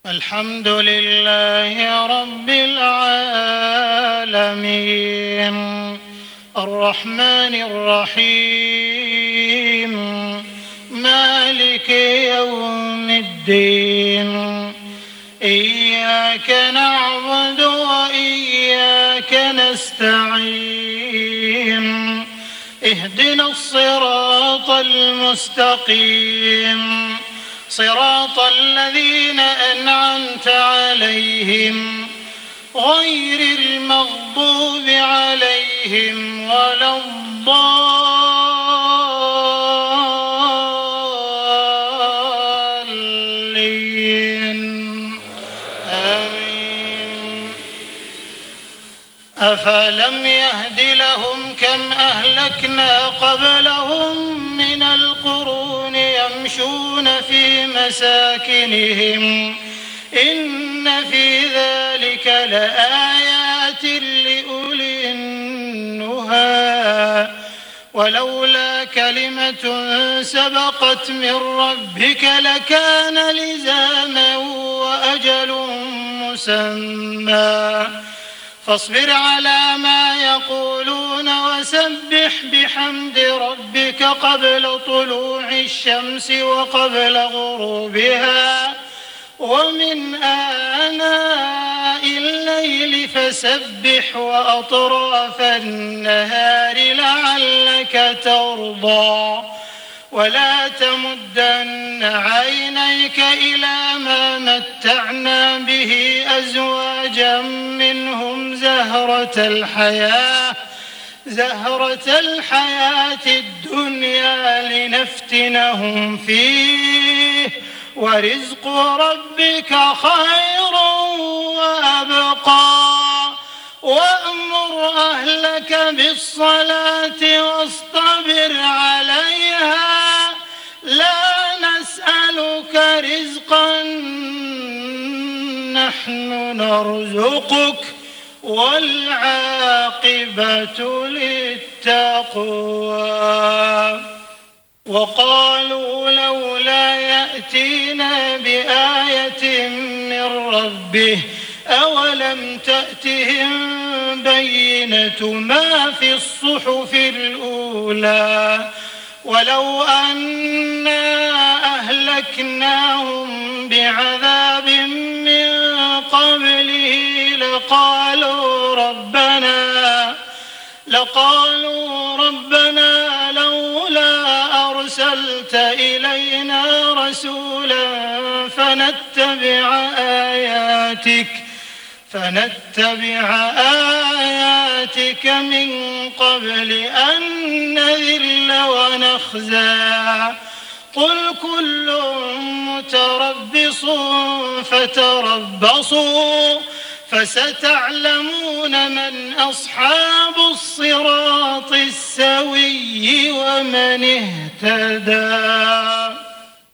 الحمد لله رب العالمين الرحمن الرحيم مالك يوم الدين إياك نعبد وإياك نستعين اهدنا الصراط المستقيم صراط الذين أنعمت عليهم غير المغضوب عليهم ولا الضالين آمين. أفلم يهد لهم كم أهلكنا قبلهم من القرون يمشون في مساكنهم إن في ذلك لآيات لأولي النهى ولولا كلمة سبقت من ربك لكان لزاما وأجل مسمى فاصبر على ما يقولون وسبح بحمد ربك قبل طلوع الشمس وقبل غروبها ومن آناء الليل فسبح وأطراف النهار لعلك ترضى ولا تمدن عينيك إلى ما متعنا به أزواجا منهم زهرة الحياة الدنيا لنفتنهم فيه ورزق ربك خير وأبقى وأمر أهلك بالصلاة واصطبر عليها لا نسألك رزقا نحن نرزقك والعاقبة للتقوى وقالوا لولا يأتينا بآية من ربه أولم تأتهم بينة ما في الصحف الأولى ولو أنا أهلكناهم بعذاب من قبله لقالوا ربنا لولا أرسلت إلينا رسولا فنتبع آياتك من قبل أن نذل ونخزى قل كل متربص فتربصوا فستعلمون من أصحاب الصراط السوي ومن اهتدى.